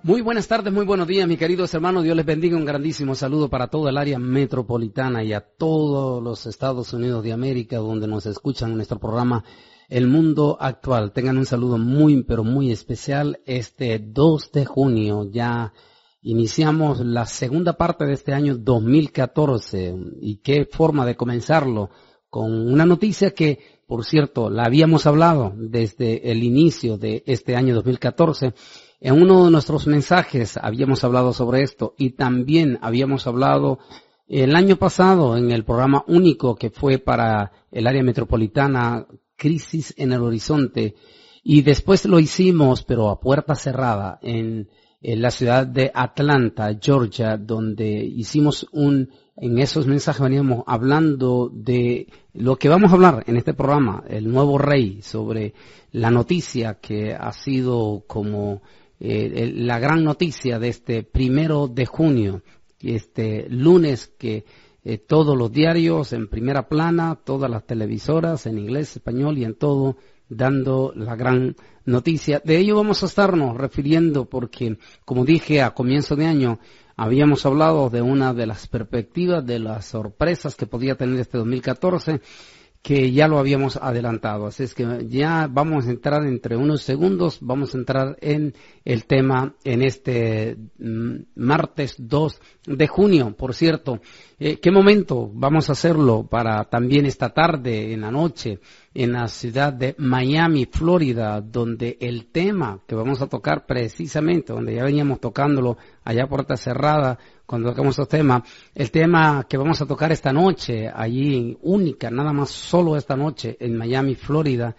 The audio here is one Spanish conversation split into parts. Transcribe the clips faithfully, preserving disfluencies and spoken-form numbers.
Muy buenas tardes, muy buenos días, mis queridos hermanos. Dios les bendiga. Un grandísimo saludo para toda el área metropolitana y a todos los Estados Unidos de América donde nos escuchan en nuestro programa El Mundo Actual. Tengan un saludo muy, pero muy especial. Este dos de junio ya iniciamos la segunda parte de este año dos mil catorce. Y qué forma de comenzarlo con una noticia que, por cierto, la habíamos hablado desde el inicio de este año dos mil catorce. En uno de nuestros mensajes habíamos hablado sobre esto y también habíamos hablado el año pasado en el programa único que fue para el área metropolitana, Crisis en el Horizonte, y después lo hicimos, pero a puerta cerrada, en, en la ciudad de Atlanta, Georgia, donde hicimos un, en esos mensajes veníamos hablando de lo que vamos a hablar en este programa, el nuevo rey, sobre la noticia que ha sido como Eh, la gran noticia de este primero de junio, este lunes que eh, todos los diarios en primera plana, todas las televisoras en inglés, español y en todo, dando la gran noticia. De ello vamos a estarnos refiriendo porque, como dije a comienzo de año, habíamos hablado de una de las perspectivas, de las sorpresas que podía tener este dos mil catorce, que ya lo habíamos adelantado. Así es que ya vamos a entrar entre unos segundos, vamos a entrar en el tema en este mm, martes dos de junio. Por cierto, eh, ¿qué momento vamos a hacerlo para también esta tarde, en la noche, en la ciudad de Miami, Florida, donde el tema que vamos a tocar precisamente, donde ya veníamos tocándolo allá puerta cerrada, cuando tocamos este tema, el tema que vamos a tocar esta noche, allí única, nada más solo esta noche, en Miami, Florida,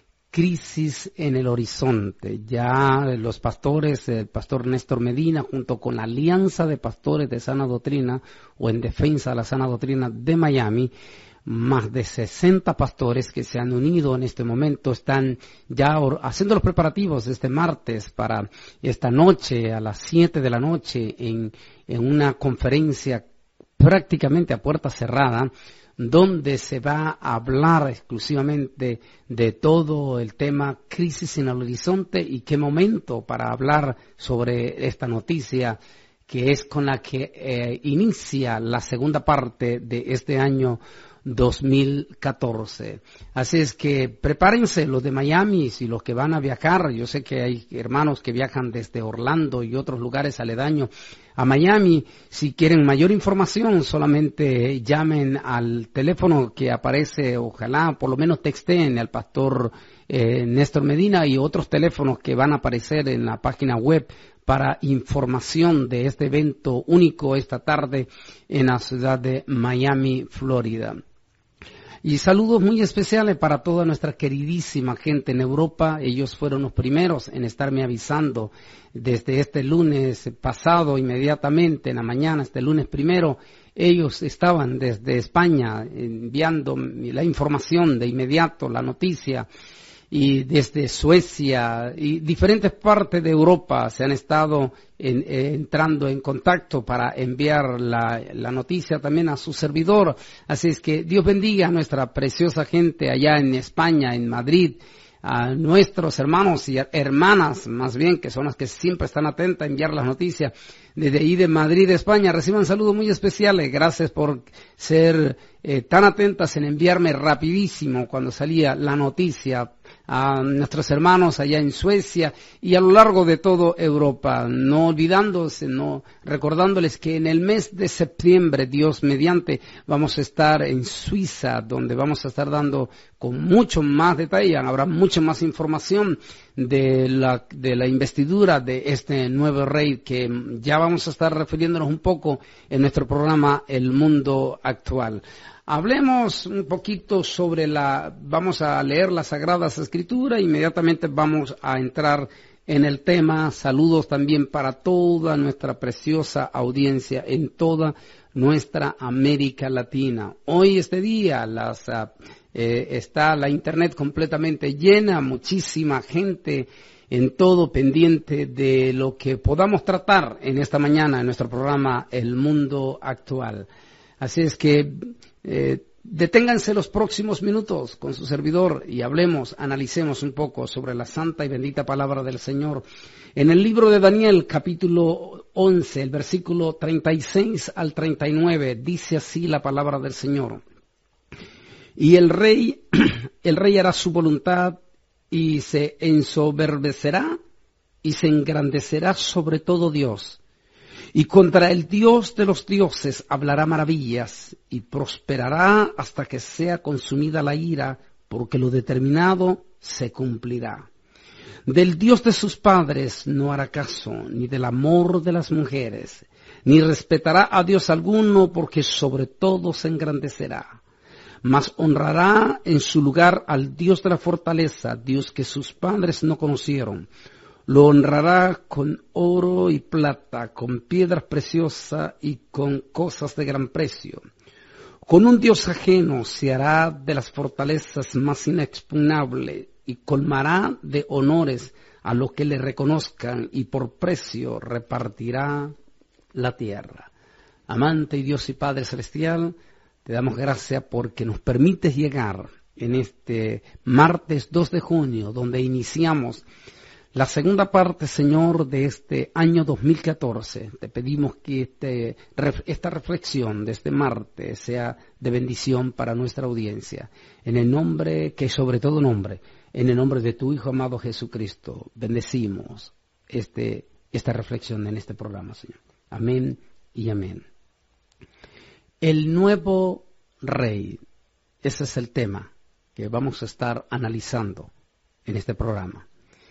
Crisis en el Horizonte. Ya los pastores, el pastor Néstor Medina, junto con la Alianza de Pastores de Sana Doctrina, o en defensa de la Sana Doctrina de Miami, más de sesenta pastores que se han unido en este momento, están ya haciendo los preparativos este martes para esta noche, a las siete de la noche, en, en una conferencia prácticamente a puerta cerrada, donde se va a hablar exclusivamente de todo el tema Crisis en el Horizonte. Y qué momento para hablar sobre esta noticia, que es con la que eh, inicia la segunda parte de este año dos mil catorce. Así es que prepárense los de Miami, si los que van a viajar. Yo sé que hay hermanos que viajan desde Orlando y otros lugares aledaños a Miami. Si quieren mayor información, solamente llamen al teléfono que aparece, ojalá por lo menos texten al pastor eh, Néstor Medina, y otros teléfonos que van a aparecer en la página web para información de este evento único esta tarde en la ciudad de Miami, Florida. Y saludos muy especiales para toda nuestra queridísima gente en Europa. Ellos fueron los primeros en estarme avisando desde este lunes pasado, inmediatamente en la mañana, este lunes primero. Ellos estaban desde España enviando la información de inmediato, la noticia. Y desde Suecia y diferentes partes de Europa se han estado en, eh, entrando en contacto para enviar la, la noticia también a su servidor. Así es que Dios bendiga a nuestra preciosa gente allá en España, en Madrid, a nuestros hermanos y hermanas, más bien, que son las que siempre están atentas a enviar las noticias desde ahí de Madrid, España. Reciban saludos muy especiales. Gracias por ser eh, tan atentas en enviarme rapidísimo cuando salía la noticia a nuestros hermanos allá en Suecia y a lo largo de toda Europa, no olvidándose, no recordándoles que en el mes de septiembre, Dios mediante, vamos a estar en Suiza, donde vamos a estar dando con mucho más detalle, habrá mucha más información de la de la investidura de este nuevo rey, que ya vamos a estar refiriéndonos un poco en nuestro programa El Mundo Actual. Hablemos un poquito sobre la, vamos a leer las Sagradas Escrituras, inmediatamente vamos a entrar en el tema. Saludos también para toda nuestra preciosa audiencia en toda nuestra América Latina. Hoy, este día, las, uh, eh, está la internet completamente llena, muchísima gente en todo pendiente de lo que podamos tratar en esta mañana en nuestro programa El Mundo Actual. Así es que eh, Deténganse los próximos minutos con su servidor y hablemos, analicemos un poco sobre la santa y bendita palabra del Señor. En el libro de Daniel, capítulo once, el versículo treinta y seis al treinta y nueve, dice así la palabra del Señor. Y el rey, el rey hará su voluntad y se ensoberbecerá y se engrandecerá sobre todo Dios. Y contra el Dios de los dioses hablará maravillas y prosperará hasta que sea consumida la ira, porque lo determinado se cumplirá. Del Dios de sus padres no hará caso, ni del amor de las mujeres, ni respetará a Dios alguno, porque sobre todo se engrandecerá. Mas honrará en su lugar al Dios de la fortaleza, Dios que sus padres no conocieron. Lo honrará con oro y plata, con piedras preciosas y con cosas de gran precio. Con un Dios ajeno se hará de las fortalezas más inexpugnable y colmará de honores a los que le reconozcan y por precio repartirá la tierra. Amante y Dios y Padre Celestial, te damos gracias porque nos permites llegar en este martes dos de junio, donde iniciamos la segunda parte, Señor, de este año dos mil catorce. Te pedimos que este, esta reflexión de este martes sea de bendición para nuestra audiencia. En el nombre, que sobre todo nombre, en el nombre de tu Hijo amado Jesucristo, bendecimos este, esta reflexión en este programa, Señor. Amén y amén. El nuevo rey. Ese es el tema que vamos a estar analizando en este programa.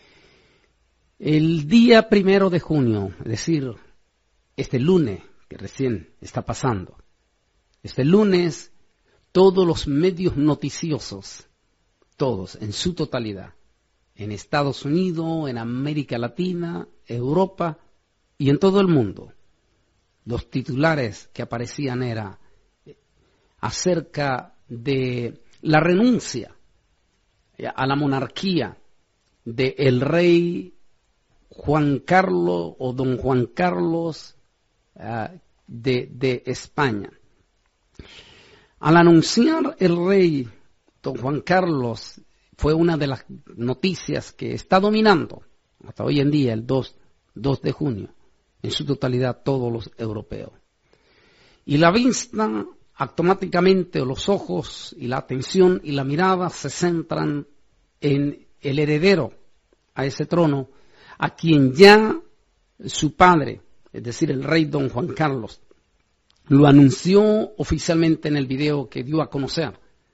El día primero de junio, es decir, este lunes que recién está pasando, este lunes todos los medios noticiosos, todos en su totalidad, en Estados Unidos, en América Latina, Europa y en todo el mundo, los titulares que aparecían era acerca de la renuncia a la monarquía del rey Juan Carlos o don Juan Carlos uh, de, de España. Al anunciar el rey don Juan Carlos, fue una de las noticias que está dominando hasta hoy en día, el dos de junio, en su totalidad todos los europeos. Y la vista automáticamente, los ojos y la atención y la mirada se centran en el heredero a ese trono, a quien ya su padre, es decir, el rey don Juan Carlos, lo anunció oficialmente en el video que dio a conocer,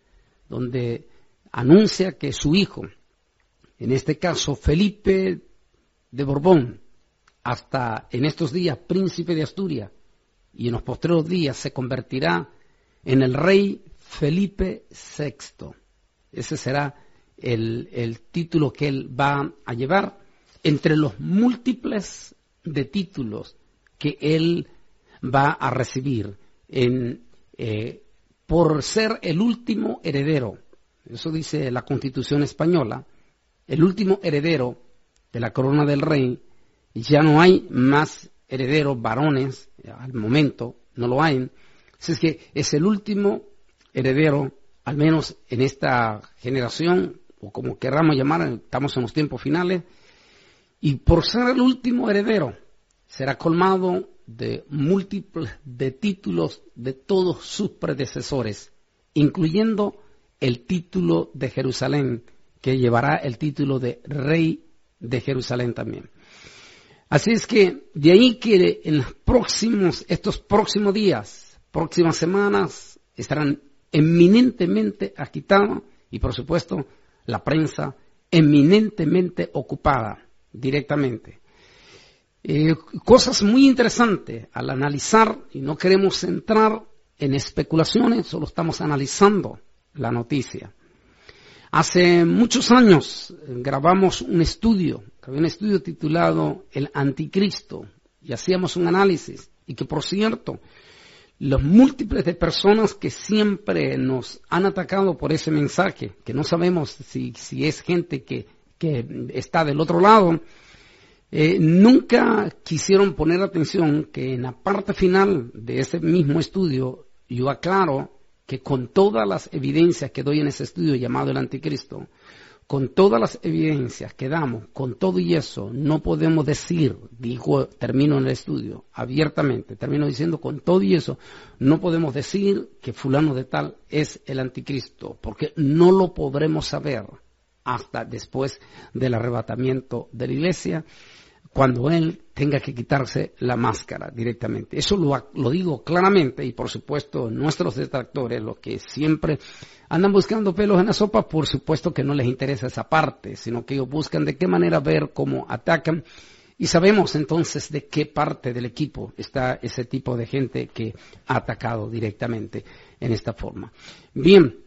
donde anuncia que su hijo, en este caso Felipe de Borbón, hasta en estos días príncipe de Asturias, y en los posteriores días se convertirá en el rey Felipe sexto. Ese será el, el título que él va a llevar, entre los múltiples de títulos que él va a recibir en, eh, por ser el último heredero. Eso dice la Constitución española, el último heredero de la corona del rey. Ya no hay más herederos varones, al momento no lo hay. Así es que es el último heredero, al menos en esta generación, o como queramos llamar, estamos en los tiempos finales. Y por ser el último heredero, será colmado de múltiples de títulos de todos sus predecesores, incluyendo el título de Jerusalén, que llevará el título de rey de Jerusalén también. Así es que de ahí que en los próximos, estos próximos días, próximas semanas, estarán eminentemente agitados y por supuesto la prensa eminentemente ocupada directamente. Eh, cosas muy interesantes al analizar, y no queremos entrar en especulaciones, solo estamos analizando la noticia. Hace muchos años eh, grabamos un estudio, un estudio titulado El Anticristo, y hacíamos un análisis, y que por cierto, los múltiples de personas que siempre nos han atacado por ese mensaje, que no sabemos si, si es gente que que está del otro lado, eh, nunca quisieron poner atención que en la parte final de ese mismo estudio yo aclaro que con todas las evidencias que doy en ese estudio llamado el Anticristo, con todas las evidencias que damos, con todo y eso, no podemos decir, digo, termino en el estudio abiertamente, termino diciendo con todo y eso, no podemos decir que fulano de tal es el Anticristo, porque no lo podremos saber hasta después del arrebatamiento de la iglesia, cuando él tenga que quitarse la máscara directamente. Eso lo, lo digo claramente, y por supuesto nuestros detractores, los que siempre andan buscando pelos en la sopa, por supuesto que no les interesa esa parte, sino que ellos buscan de qué manera ver cómo atacan, y sabemos entonces de qué parte del equipo está ese tipo de gente que ha atacado directamente en esta forma. Bien,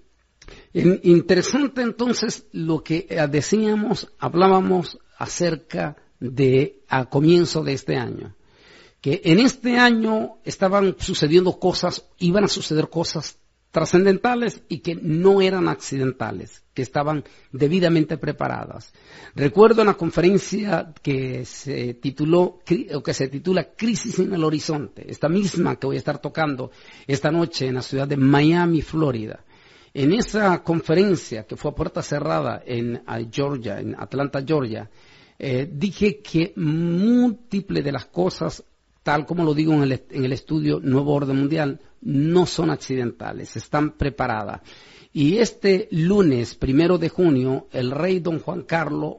interesante entonces lo que decíamos, hablábamos acerca de a comienzo de este año, que en este año estaban sucediendo cosas, iban a suceder cosas trascendentales y que no eran accidentales, que estaban debidamente preparadas. Recuerdo una conferencia que se tituló, o que se titula Crisis en el Horizonte, esta misma que voy a estar tocando esta noche en la ciudad de Miami, Florida. En esa conferencia, que fue a puerta cerrada en Georgia, en Atlanta, Georgia, Eh, dije que múltiples de las cosas, tal como lo digo en el, en el estudio Nuevo Orden Mundial, no son accidentales, están preparadas. Y este lunes, primero de junio, el rey don Juan Carlos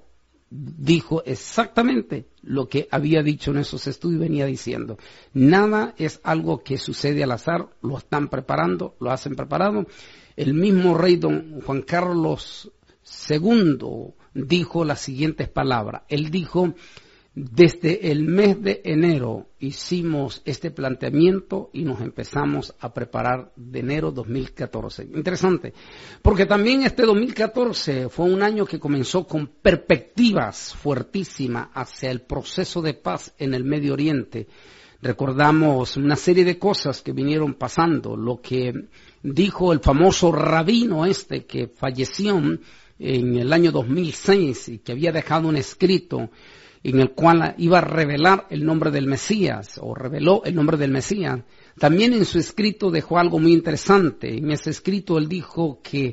dijo exactamente lo que había dicho en esos estudios y venía diciendo. Nada es algo que sucede al azar, lo están preparando, lo hacen preparado. El mismo rey don Juan Carlos segundo dijo las siguientes palabras. Él dijo, desde el mes de enero hicimos este planteamiento y nos empezamos a preparar de enero dos mil catorce. Interesante, porque también este dos mil catorce fue un año que comenzó con perspectivas fuertísimas hacia el proceso de paz en el Medio Oriente. Recordamos una serie de cosas que vinieron pasando, lo que dijo el famoso rabino este que falleció en el año dos mil seis y que había dejado un escrito en el cual iba a revelar el nombre del Mesías, o reveló el nombre del Mesías. También en su escrito dejó algo muy interesante. En ese escrito él dijo que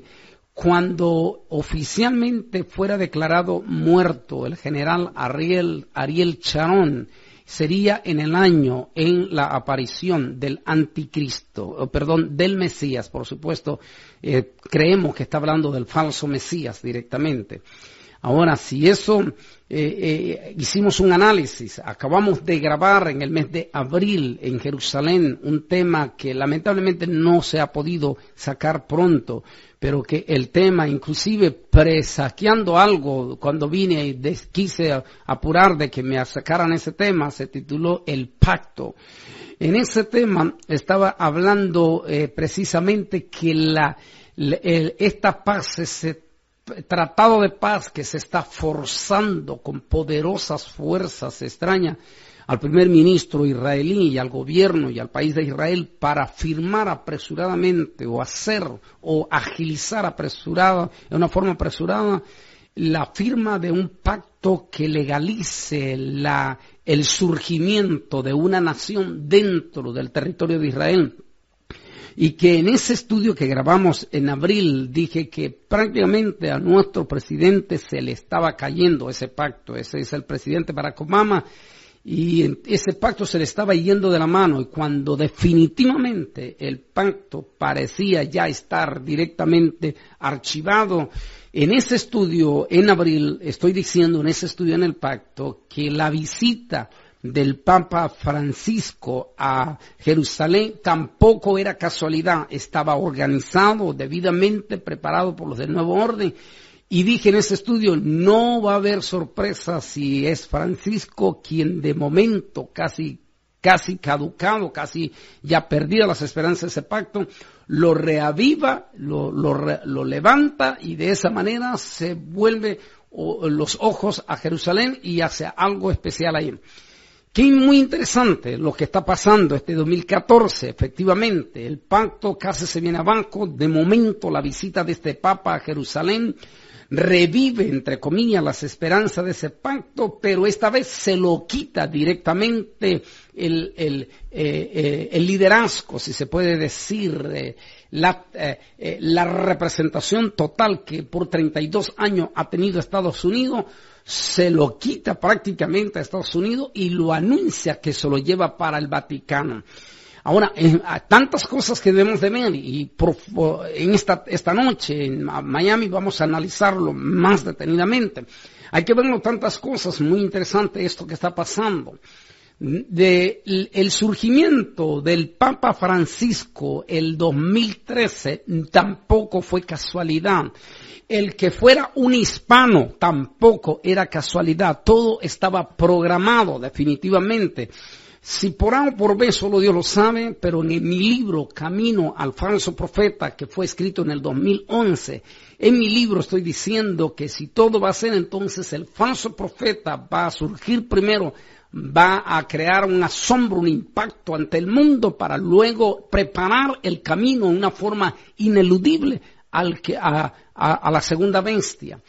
cuando oficialmente fuera declarado muerto el general Ariel, Ariel Sharon, sería en el año en la aparición del anticristo, o perdón, del Mesías, por supuesto, eh, creemos que está hablando del falso Mesías directamente. Ahora, si eso, eh, eh, hicimos un análisis, acabamos de grabar en el mes de abril en Jerusalén un tema que lamentablemente no se ha podido sacar pronto, pero que el tema, inclusive presagiando algo, cuando vine y des, quise apurar de que me sacaran ese tema, se tituló El Pacto. En ese tema estaba hablando eh, precisamente que la, la el, esta paz se tratado de paz que se está forzando con poderosas fuerzas extrañas al primer ministro israelí y al gobierno y al país de Israel para firmar apresuradamente o hacer o agilizar apresurada, de una forma apresurada, la firma de un pacto que legalice la, el surgimiento de una nación dentro del territorio de Israel. Y que en ese estudio que grabamos en abril dije que prácticamente a nuestro presidente se le estaba cayendo ese pacto. Ese es el presidente Barack Obama y ese pacto se le estaba yendo de la mano. Y cuando definitivamente el pacto parecía ya estar directamente archivado, en ese estudio en abril estoy diciendo en ese estudio en el pacto que la visita del Papa Francisco a Jerusalén tampoco era casualidad, estaba organizado, debidamente preparado por los del Nuevo Orden. Y dije en ese estudio, no va a haber sorpresa si es Francisco quien de momento casi, casi caducado, casi ya perdida las esperanzas de ese pacto, lo reaviva, lo, lo, lo levanta y de esa manera se vuelve o, los ojos a Jerusalén y hace algo especial ahí. Qué muy interesante lo que está pasando este dos mil catorce, efectivamente, el pacto casi se viene abajo, de momento la visita de este Papa a Jerusalén revive, entre comillas, las esperanzas de ese pacto, pero esta vez se lo quita directamente el, el, eh, eh, el liderazgo, si se puede decir, eh, la, eh, eh, la representación total que por treinta y dos años ha tenido Estados Unidos, se lo quita prácticamente a Estados Unidos y lo anuncia que se lo lleva para el Vaticano. Ahora, eh, tantas cosas que debemos de ver y por, por, en esta, esta noche en Miami vamos a analizarlo más detenidamente. Hay que verlo tantas cosas, muy interesante esto que está pasando. De, el surgimiento del Papa Francisco el dos mil trece tampoco fue casualidad. El que fuera un hispano tampoco era casualidad. Todo estaba programado definitivamente. Si por A o por B solo Dios lo sabe, pero en mi libro Camino al Falso Profeta, que fue escrito en el dos mil once, en mi libro estoy diciendo que si todo va a ser, entonces el falso profeta va a surgir primero, va a crear un asombro, un impacto ante el mundo para luego preparar el camino de una forma ineludible al que, a, a, a la segunda bestia.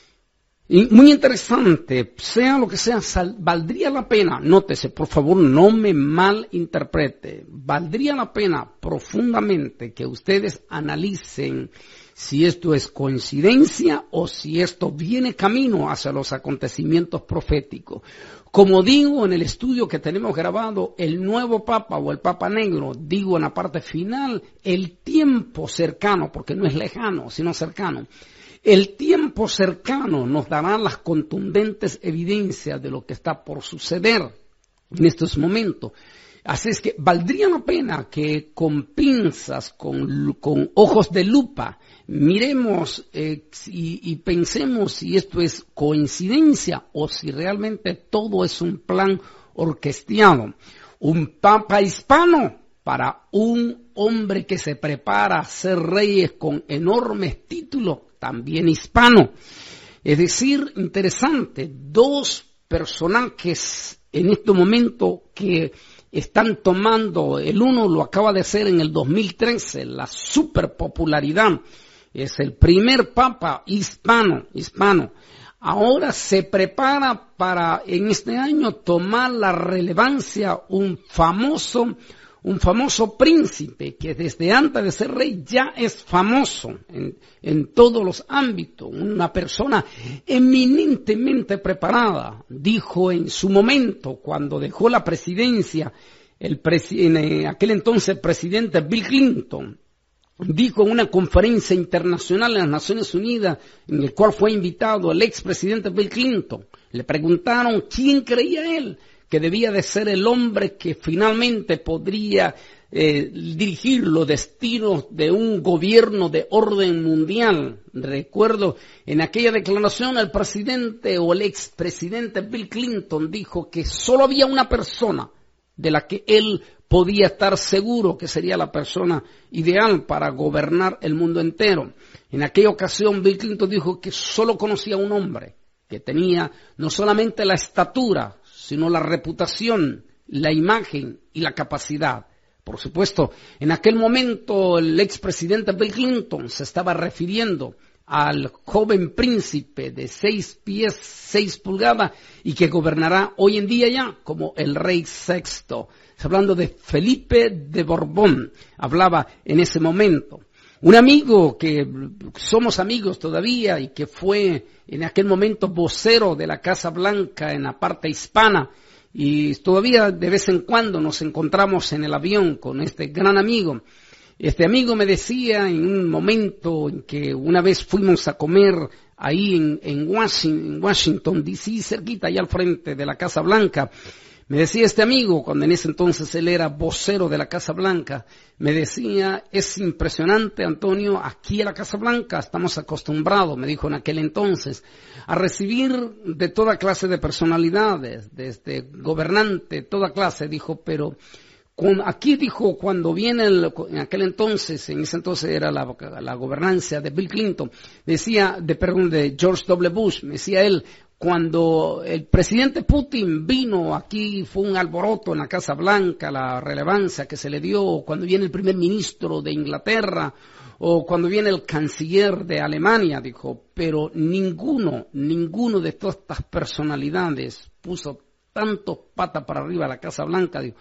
Y muy interesante, sea lo que sea, sal, valdría la pena, nótese, por favor, no me malinterprete, valdría la pena profundamente que ustedes analicen si esto es coincidencia o si esto viene camino hacia los acontecimientos proféticos. Como digo en el estudio que tenemos grabado, el nuevo Papa o el Papa Negro, digo en la parte final, el tiempo cercano, porque no es lejano, sino cercano, el tiempo cercano nos dará las contundentes evidencias de lo que está por suceder en estos momentos. Así es que valdría la pena que con pinzas, con, con ojos de lupa, miremos eh, y, y pensemos si esto es coincidencia o si realmente todo es un plan orquestado. Un papa hispano para un hombre que se prepara a ser reyes con enormes títulos, también hispano. Es decir, interesante, dos personajes en este momento que están tomando, el uno lo acaba de hacer en el dos mil trece, la superpopularidad, es el primer papa hispano, hispano. Ahora se prepara para en este año tomar la relevancia un famoso un famoso príncipe que desde antes de ser rey ya es famoso en, en todos los ámbitos, una persona eminentemente preparada. Dijo en su momento, cuando dejó la presidencia, el presi- en aquel entonces presidente Bill Clinton, dijo en una conferencia internacional en las Naciones Unidas, en el cual fue invitado el expresidente Bill Clinton, le preguntaron quién creía él que debía de ser el hombre que finalmente podría eh, dirigir los destinos de un gobierno de orden mundial. Recuerdo, en aquella declaración el presidente o el expresidente Bill Clinton dijo que solo había una persona de la que él podía estar seguro que sería la persona ideal para gobernar el mundo entero. En aquella ocasión Bill Clinton dijo que solo conocía a un hombre que tenía no solamente la estatura, sino la reputación, la imagen y la capacidad. Por supuesto, en aquel momento el expresidente Bill Clinton se estaba refiriendo al joven príncipe de seis pies, seis pulgadas y que gobernará hoy en día ya como el rey sexto. Hablando de Felipe de Borbón, hablaba en ese momento. Un amigo que somos amigos todavía y que fue en aquel momento vocero de la Casa Blanca en la parte hispana y todavía de vez en cuando nos encontramos en el avión con este gran amigo. Este amigo me decía en un momento en que una vez fuimos a comer ahí en, en Washington, en Washington D C, cerquita allá al frente de la Casa Blanca. Me decía este amigo, cuando en ese entonces él era vocero de la Casa Blanca, me decía, es impresionante, Antonio, aquí en la Casa Blanca estamos acostumbrados, me dijo en aquel entonces, a recibir de toda clase de personalidades, desde gobernante, toda clase, dijo, pero con, aquí dijo, cuando viene, el, en aquel entonces, en ese entonces era la, la gobernancia de Bill Clinton, decía, de, perdón, de George W. Bush, me decía él, cuando el presidente Putin vino aquí, fue un alboroto en la Casa Blanca, la relevancia que se le dio, cuando viene el primer ministro de Inglaterra, o cuando viene el canciller de Alemania, dijo, pero ninguno, ninguno de todas estas personalidades puso tanto pata para arriba a la Casa Blanca, dijo,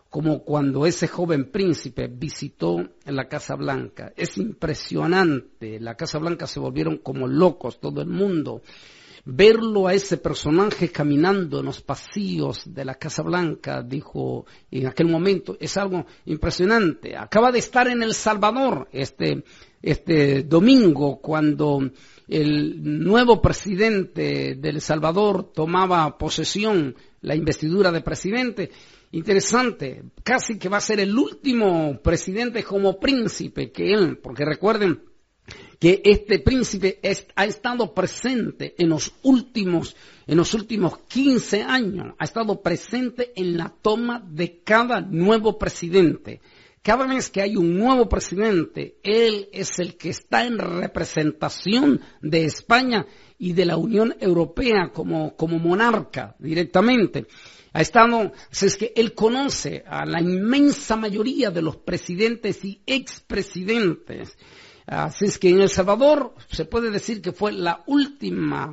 como cuando ese joven príncipe visitó la Casa Blanca. Es impresionante, la Casa Blanca se volvieron como locos, todo el mundo. Verlo a ese personaje caminando en los pasillos de la Casa Blanca, dijo en aquel momento, es algo impresionante. Acaba de estar en El Salvador este, este domingo, cuando el nuevo presidente de El Salvador tomaba posesión, la investidura de presidente. Interesante, casi que va a ser el último presidente como príncipe que él, porque recuerden que este príncipe es, ha estado presente en los últimos, en los últimos quince años, ha estado presente en la toma de cada nuevo presidente. Cada vez que hay un nuevo presidente, él es el que está en representación de España y de la Unión Europea como, como monarca directamente. Ha estado, es que él conoce a la inmensa mayoría de los presidentes y expresidentes. Así es que en El Salvador se puede decir que fue la última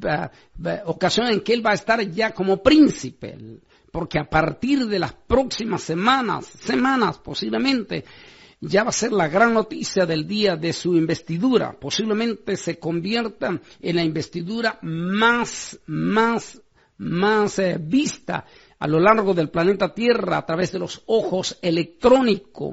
uh, uh, ocasión en que él va a estar ya como príncipe, porque a partir de las próximas semanas, semanas posiblemente, ya va a ser la gran noticia del día de su investidura. Posiblemente se convierta en la investidura más, más, más eh, vista a lo largo del planeta Tierra a través de los ojos electrónicos.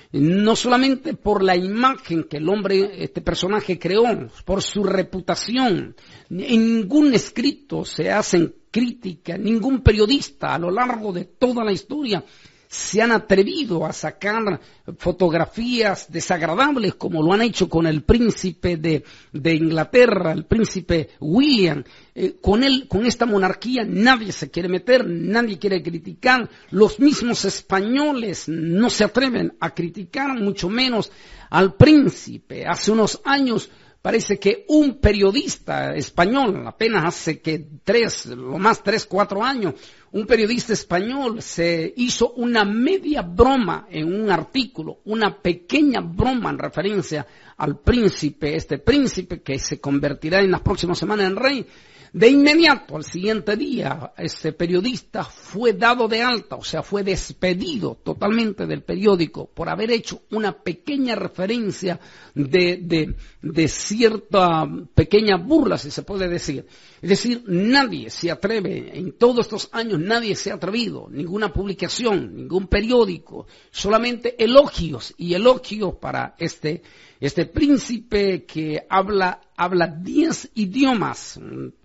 No solamente por la imagen que el hombre, este personaje creó, por su reputación. En ningún escrito se hacen críticas, ningún periodista a lo largo de toda la historia se han atrevido a sacar fotografías desagradables como lo han hecho con el príncipe de, de Inglaterra, el príncipe William. Eh, con él, con esta monarquía nadie se quiere meter, nadie quiere criticar. Los mismos españoles no se atreven a criticar, mucho menos al príncipe. Hace unos años parece que un periodista español, apenas hace que tres, lo más tres, cuatro años, un periodista español se hizo una media broma en un artículo, una pequeña broma en referencia al príncipe, este príncipe que se convertirá en las próximas semanas en rey. De inmediato, al siguiente día, ese periodista fue dado de alta, o sea, fue despedido totalmente del periódico por haber hecho una pequeña referencia de, de, de cierta pequeña burla, si se puede decir. Es decir, nadie se atreve, en todos estos años nadie se ha atrevido, ninguna publicación, ningún periódico, solamente elogios y elogios para este, este príncipe que habla, habla diez idiomas,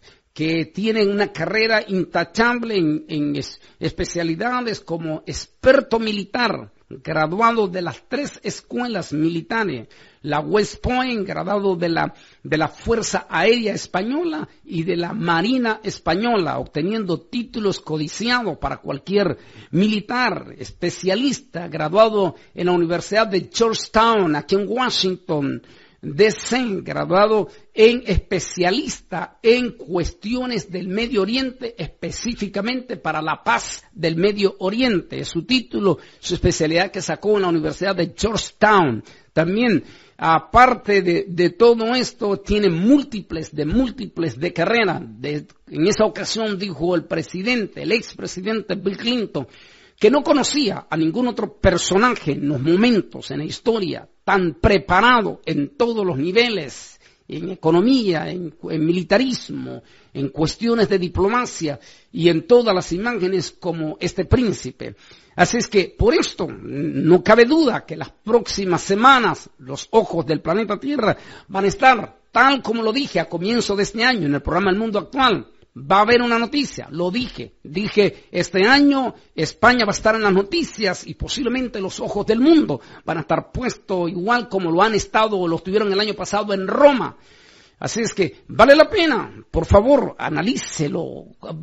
que tienen una carrera intachable en, en es, especialidades como experto militar, graduado de las tres escuelas militares, la West Point, graduado de la, de la Fuerza Aérea Española y de la Marina Española, obteniendo títulos codiciados para cualquier militar, especialista, graduado en la Universidad de Georgetown, aquí en Washington, D C, graduado en especialista en cuestiones del Medio Oriente, específicamente para la paz del Medio Oriente. Es su título, su especialidad que sacó en la Universidad de Georgetown. También, aparte de, de todo esto, tiene múltiples, de múltiples de carrera. De, en esa ocasión dijo el presidente, el expresidente Bill Clinton, que no conocía a ningún otro personaje en los momentos, en la historia, tan preparado en todos los niveles, en economía, en, en militarismo, en cuestiones de diplomacia y en todas las imágenes como este príncipe. Así es que por esto no cabe duda que las próximas semanas los ojos del planeta Tierra van a estar, tal como lo dije a comienzo de este año en el programa El Mundo Actual. Va a haber una noticia, lo dije, dije este año España va a estar en las noticias y posiblemente los ojos del mundo van a estar puestos igual como lo han estado o lo estuvieron el año pasado en Roma. Así es que vale la pena, por favor, analícelo,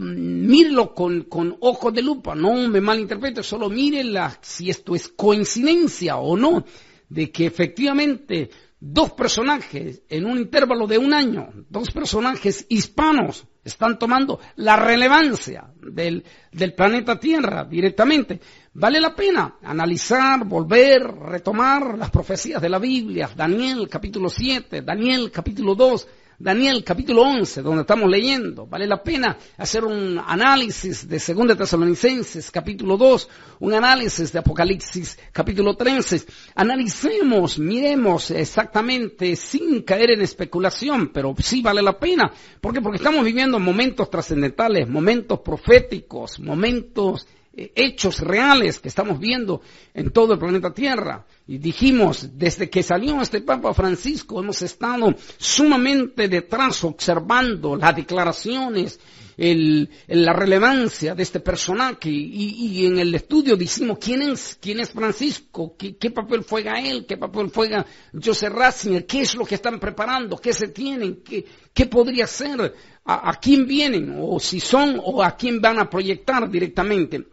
mírelo con, con ojos de lupa, no me malinterprete, solo mírela si esto es coincidencia o no, de que efectivamente dos personajes en un intervalo de un año, dos personajes hispanos, están tomando la relevancia del, del planeta Tierra directamente. Vale la pena analizar, volver, retomar las profecías de la Biblia, Daniel capítulo siete, Daniel capítulo dos, Daniel capítulo once, donde estamos leyendo. Vale la pena hacer un análisis de Segunda Tesalonicenses capítulo dos, un análisis de Apocalipsis capítulo trece. Analicemos, miremos exactamente sin caer en especulación, pero sí vale la pena. ¿Por qué? Porque estamos viviendo momentos trascendentales, momentos proféticos, momentos hechos reales que estamos viendo en todo el planeta Tierra. Y dijimos, desde que salió este Papa Francisco, hemos estado sumamente detrás observando las declaraciones, el, la relevancia de este personaje, y, y en el estudio decimos quién es, quién es Francisco, qué, qué papel juega él, qué papel juega Joseph Ratzinger, qué es lo que están preparando, qué se tienen, qué, qué podría ser, a, a quién vienen, o si son, o a quién van a proyectar directamente.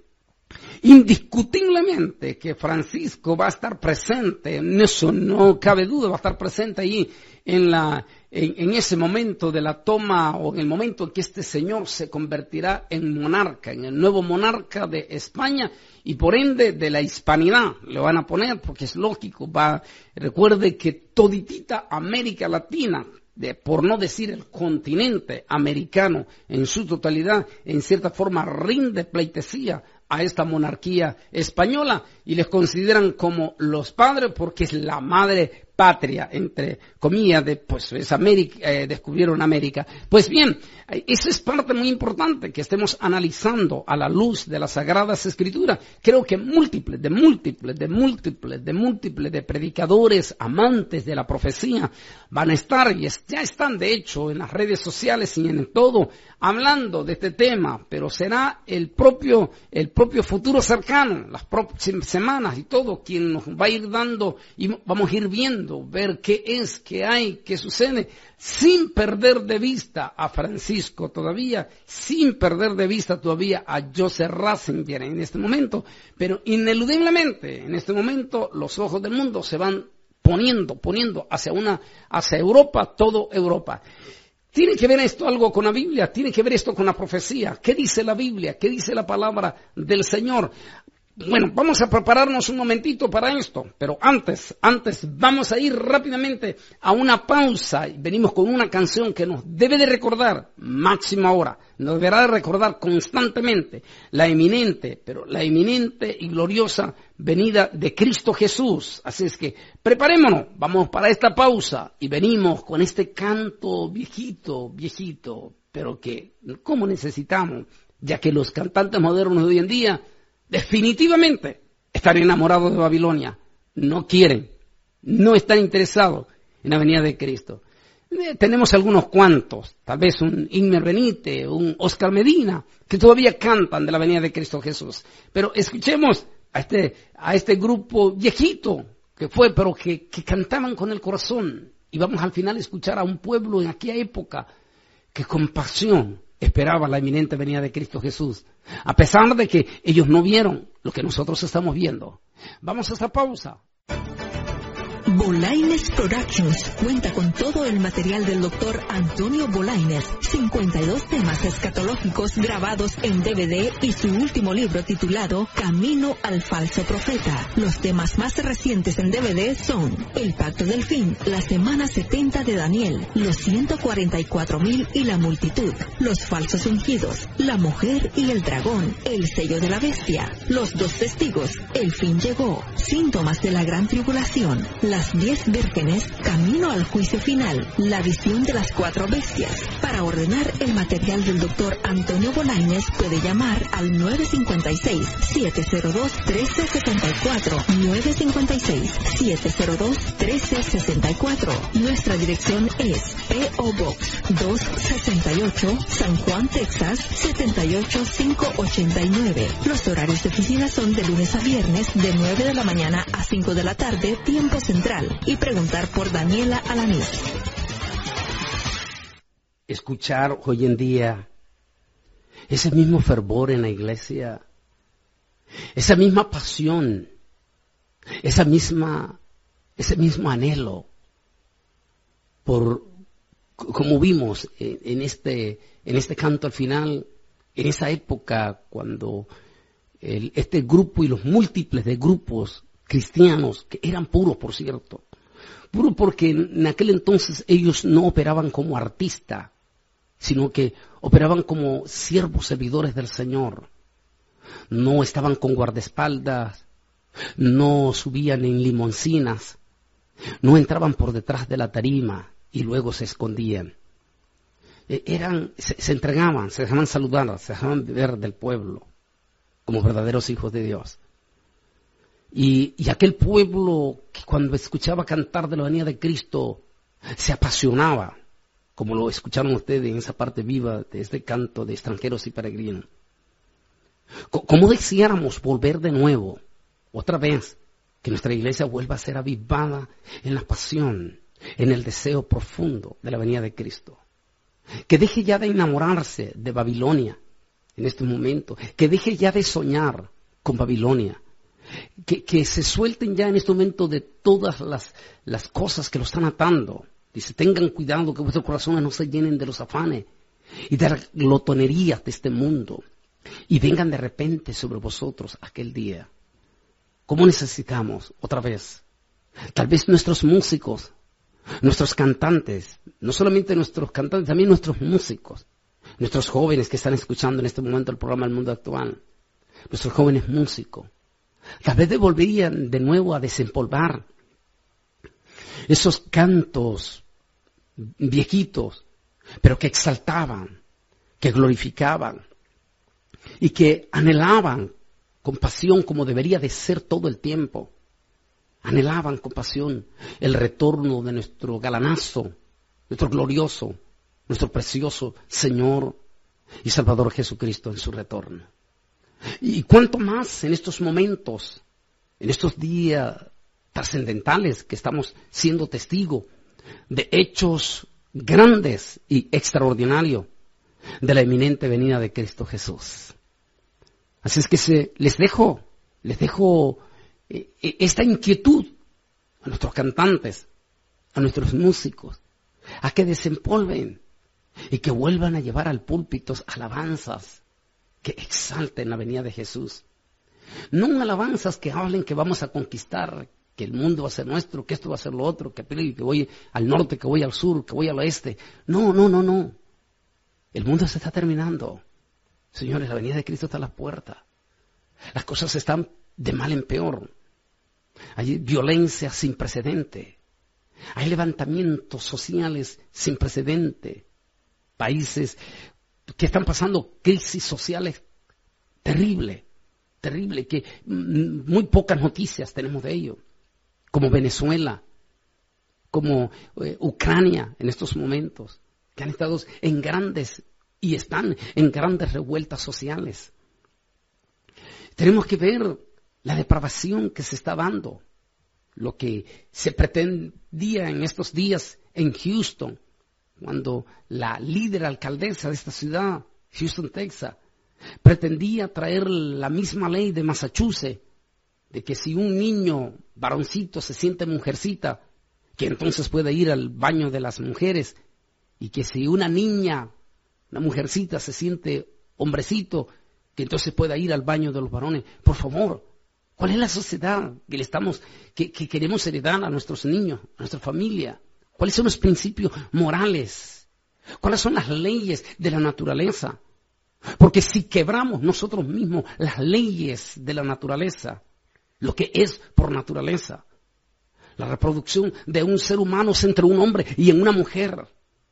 Indiscutiblemente que Francisco va a estar presente, en eso no cabe duda, va a estar presente ahí en la, en, en ese momento de la toma, o en el momento en que este señor se convertirá en monarca, en el nuevo monarca de España, y por ende de la hispanidad, le van a poner, porque es lógico, va, recuerde que toditita América Latina, de, por no decir el continente americano en su totalidad, en cierta forma rinde pleitesía a esta monarquía española, y les consideran como los padres porque es la madre patria, entre comillas, de, pues es América, eh, descubrieron América. Pues bien, eso es parte muy importante que estemos analizando a la luz de las Sagradas Escrituras. Creo que múltiples, de múltiples, de múltiples, de múltiples, de predicadores, amantes de la profecía, van a estar, y ya están de hecho en las redes sociales y en todo, hablando de este tema, pero será el propio, el propio futuro cercano, las próximas semanas y todo, quien nos va a ir dando, y vamos a ir viendo, ver qué es, qué hay, qué sucede, sin perder de vista a Francisco todavía, sin perder de vista todavía a Joseph Ratzinger en este momento, pero ineludiblemente en este momento los ojos del mundo se van poniendo, poniendo hacia una, hacia Europa, todo Europa. ¿Tiene que ver esto algo con la Biblia? ¿Tiene que ver esto con la profecía? ¿Qué dice la Biblia? ¿Qué dice la palabra del Señor? Bueno, vamos a prepararnos un momentito para esto, pero antes, antes vamos a ir rápidamente a una pausa. Venimos con una canción que nos debe de recordar, máxima hora, nos deberá de recordar constantemente la eminente, pero la eminente y gloriosa venida de Cristo Jesús. Así es que preparémonos, vamos para esta pausa y venimos con este canto viejito, viejito, pero que ¿cómo necesitamos? Ya que los cantantes modernos de hoy en día definitivamente están enamorados de Babilonia, no quieren, no están interesados en la venida de Cristo. Eh, tenemos algunos cuantos, tal vez un Inmer Benítez, un Oscar Medina, que todavía cantan de la venida de Cristo Jesús. Pero escuchemos a este, a este grupo viejito que fue, pero que, que cantaban con el corazón. Y vamos al final a escuchar a un pueblo en aquella época que con pasión esperaba la inminente venida de Cristo Jesús, a pesar de que ellos no vieron lo que nosotros estamos viendo. Vamos a esta pausa. Bolaines Productions cuenta con todo el material del doctor Antonio Bolaines, cincuenta y dos temas escatológicos grabados en D V D y su último libro titulado Camino al Falso Profeta. Los temas más recientes en D V D son El Pacto del Fin, la Semana setenta de Daniel, Los ciento cuarenta y cuatro mil y la Multitud, Los Falsos Ungidos, La Mujer y el Dragón, El Sello de la Bestia, Los Dos Testigos, El Fin Llegó, Síntomas de la Gran Tribulación, Las Diez Vírgenes, Camino al Juicio Final, La Visión de las Cuatro Bestias. Para ordenar el material del doctor Antonio Bolaines puede llamar al nueve cinco seis, siete cero dos, uno tres seis cuatro, nueve cinco seis, siete cero dos, uno tres seis cuatro. Nuestra dirección es P O Box doscientos sesenta y ocho, San Juan, Texas, setenta y ocho mil quinientos ochenta y nueve. Los horarios de oficina son de lunes a viernes de nueve de la mañana a cinco de la tarde, tiempo central. Y preguntar por Daniela Alanís. Escuchar hoy en día ese mismo fervor en la iglesia, esa misma pasión, esa misma, ese mismo anhelo por, como vimos en, en este, en este canto al final, en esa época cuando el, este grupo y los múltiples de grupos cristianos, que eran puros por cierto, Puro porque en aquel entonces ellos no operaban como artistas, sino que operaban como siervos servidores del Señor. No estaban con guardaespaldas, no subían en limoncinas, no entraban por detrás de la tarima y luego se escondían. Eran, se, se entregaban, se dejaban saludar, se dejaban ver del pueblo como verdaderos hijos de Dios. Y, y aquel pueblo que cuando escuchaba cantar de la venida de Cristo se apasionaba, como lo escucharon ustedes en esa parte viva de este canto de extranjeros y peregrinos. Como deseáramos volver de nuevo, otra vez, que nuestra iglesia vuelva a ser avivada en la pasión, en el deseo profundo de la venida de Cristo. Que deje ya de enamorarse de Babilonia en este momento, que deje ya de soñar con Babilonia, que, que se suelten ya en este momento de todas las, las cosas que lo están atando. Dice, tengan cuidado que vuestros corazones no se llenen de los afanes y de las glotonerías de este mundo, y vengan de repente sobre vosotros aquel día. ¿Cómo necesitamos otra vez? Tal vez nuestros músicos, nuestros cantantes, no solamente nuestros cantantes, también nuestros músicos, nuestros jóvenes que están escuchando en este momento el programa El Mundo Actual, nuestros jóvenes músicos, tal vez volverían de nuevo a desempolvar esos cantos viejitos, pero que exaltaban, que glorificaban y que anhelaban con pasión como debería de ser todo el tiempo. Anhelaban con pasión el retorno de nuestro galanazo, nuestro glorioso, nuestro precioso Señor y Salvador Jesucristo en su retorno. Y cuánto más en estos momentos, en estos días trascendentales que estamos siendo testigos de hechos grandes y extraordinarios de la eminente venida de Cristo Jesús. Así es que se, les dejo, les dejo eh, esta inquietud a nuestros cantantes, a nuestros músicos, a que desempolven y que vuelvan a llevar al púlpito alabanzas que exalten la venida de Jesús. No alabanzas que hablen que vamos a conquistar, que el mundo va a ser nuestro, que esto va a ser lo otro, que que voy al norte, que voy al sur, que voy al oeste. No, no, no, no. El mundo se está terminando. Señores, la venida de Cristo está a la puerta. Las cosas están de mal en peor. Hay violencia sin precedente. Hay levantamientos sociales sin precedente. Países que están pasando crisis sociales terrible, terrible, que muy pocas noticias tenemos de ello. Como Venezuela, como eh, Ucrania en estos momentos, que han estado en grandes y están en grandes revueltas sociales. Tenemos que ver la depravación que se está dando, lo que se pretendía en estos días en Houston, cuando la líder alcaldesa de esta ciudad, Houston, Texas, pretendía traer la misma ley de Massachusetts, de que si un niño varoncito se siente mujercita, que entonces puede ir al baño de las mujeres, y que si una niña, una mujercita se siente hombrecito, que entonces pueda ir al baño de los varones. Por favor, ¿cuál es la sociedad que le estamos, que, que queremos heredar a nuestros niños, a nuestra familia? ¿Cuáles son los principios morales? ¿Cuáles son las leyes de la naturaleza? Porque si quebramos nosotros mismos las leyes de la naturaleza, lo que es por naturaleza, la reproducción de un ser humano es entre un hombre y en una mujer.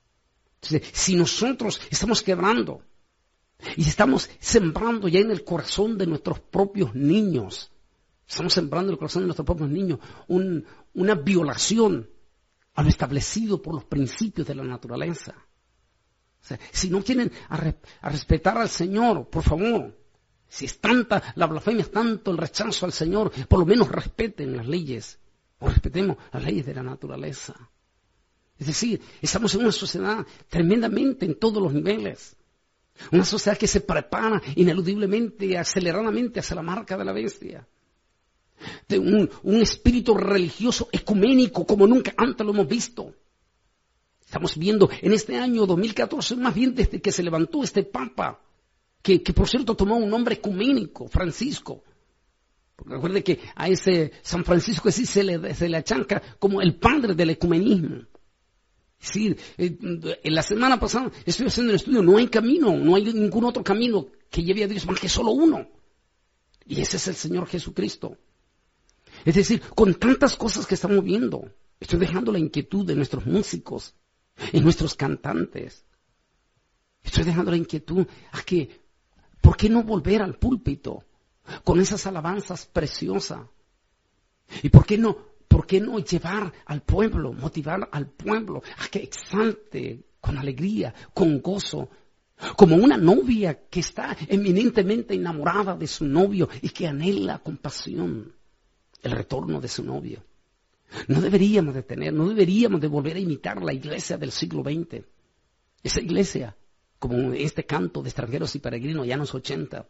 Si nosotros estamos quebrando y estamos sembrando ya en el corazón de nuestros propios niños, estamos sembrando en el corazón de nuestros propios niños un, una violación a lo establecido por los principios de la naturaleza. O sea, si no quieren a, re, a respetar al Señor, por favor, si es tanta la blasfemia, es tanto el rechazo al Señor, por lo menos respeten las leyes, o respetemos las leyes de la naturaleza. Es decir, estamos en una sociedad tremendamente en todos los niveles. Una sociedad que se prepara ineludiblemente, aceleradamente hacia la marca de la bestia. De un, un espíritu religioso ecuménico como nunca antes lo hemos visto. Estamos viendo en este año dos mil catorce, más bien desde que se levantó este Papa, que, que por cierto tomó un nombre ecuménico, Francisco, Porque recuerde que a ese San Francisco así se le, se le achanca como el padre del ecumenismo. Sí, en la semana pasada estoy haciendo un estudio, no hay camino, no hay ningún otro camino que lleve a Dios más que solo uno. Y ese es el Señor Jesucristo. Es decir, con tantas cosas que estamos viendo, estoy dejando la inquietud de nuestros músicos, en nuestros cantantes. Estoy dejando la inquietud a que, ¿por qué no volver al púlpito con esas alabanzas preciosas? ¿Y por qué no? ¿Por qué no llevar al pueblo, motivar al pueblo a que exalte con alegría, con gozo, como una novia que está eminentemente enamorada de su novio y que anhela con pasión el retorno de su novio? No deberíamos de tener, no deberíamos de volver a imitar la iglesia del siglo veinte. Esa iglesia, como este canto de extranjeros y peregrinos ya en los ochenta.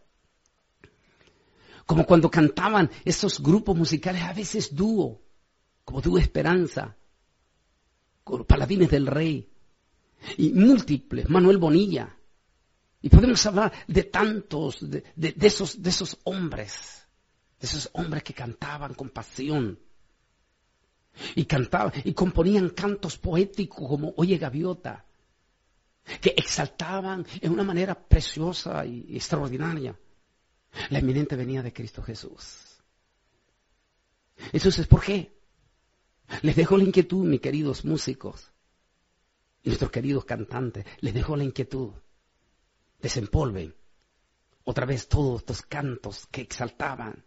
Como cuando cantaban esos grupos musicales, a veces dúo, como Dúo Esperanza, con Paladines del Rey, y múltiples, Manuel Bonilla. Y podemos hablar de tantos, de, de, de, esos, de esos hombres, de esos hombres que cantaban con pasión. Y cantaban, y componían cantos poéticos como Oye Gaviota, que exaltaban en una manera preciosa y extraordinaria la eminente venida de Cristo Jesús. Entonces, ¿por qué? Les dejo la inquietud, mis queridos músicos y nuestros queridos cantantes, les dejo la inquietud. Desempolven otra vez todos estos cantos que exaltaban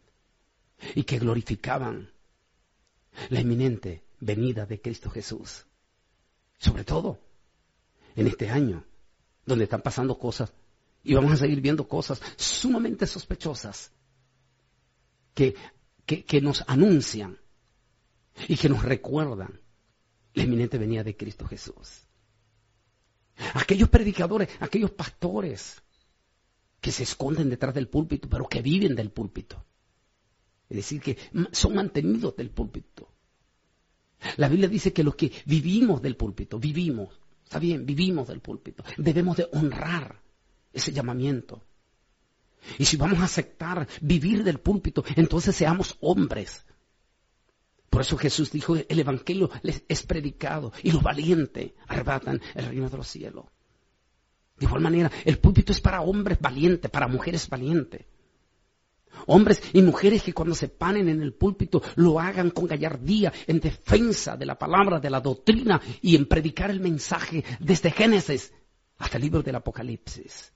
y que glorificaban la eminente venida de Cristo Jesús. Sobre todo en este año, donde están pasando cosas, y vamos a seguir viendo cosas sumamente sospechosas que, que, que nos anuncian y que nos recuerdan la eminente venida de Cristo Jesús. Aquellos predicadores, aquellos pastores que se esconden detrás del púlpito, pero que viven del púlpito. Es decir, que son mantenidos del púlpito. La Biblia dice que los que vivimos del púlpito, vivimos, está bien, vivimos del púlpito, debemos de honrar ese llamamiento. Y si vamos a aceptar vivir del púlpito, entonces seamos hombres. Por eso Jesús dijo, el evangelio les es predicado y los valientes arrebatan el reino de los cielos. De igual manera, el púlpito es para hombres valientes, para mujeres valientes. Hombres y mujeres que cuando se paren en el púlpito lo hagan con gallardía en defensa de la palabra, de la doctrina y en predicar el mensaje desde Génesis hasta el libro del Apocalipsis.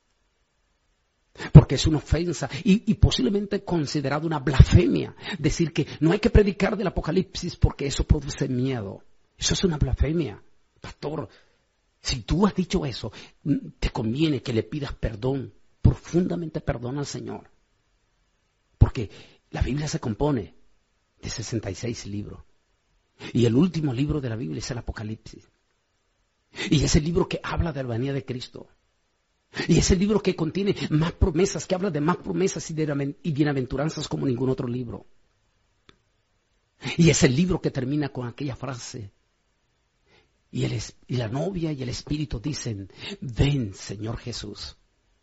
Porque es una ofensa y, y posiblemente considerado una blasfemia decir que no hay que predicar del Apocalipsis porque eso produce miedo. Eso es una blasfemia. Pastor, si tú has dicho eso, te conviene que le pidas perdón, profundamente perdón al Señor. Porque la Biblia se compone de sesenta y seis libros. Y el último libro de la Biblia es el Apocalipsis. Y es el libro que habla de la venida de Cristo. Y es el libro que contiene más promesas, que habla de más promesas y, de, y bienaventuranzas como ningún otro libro. Y es el libro que termina con aquella frase. Y, el, y la novia y el Espíritu dicen, ven, Señor Jesús.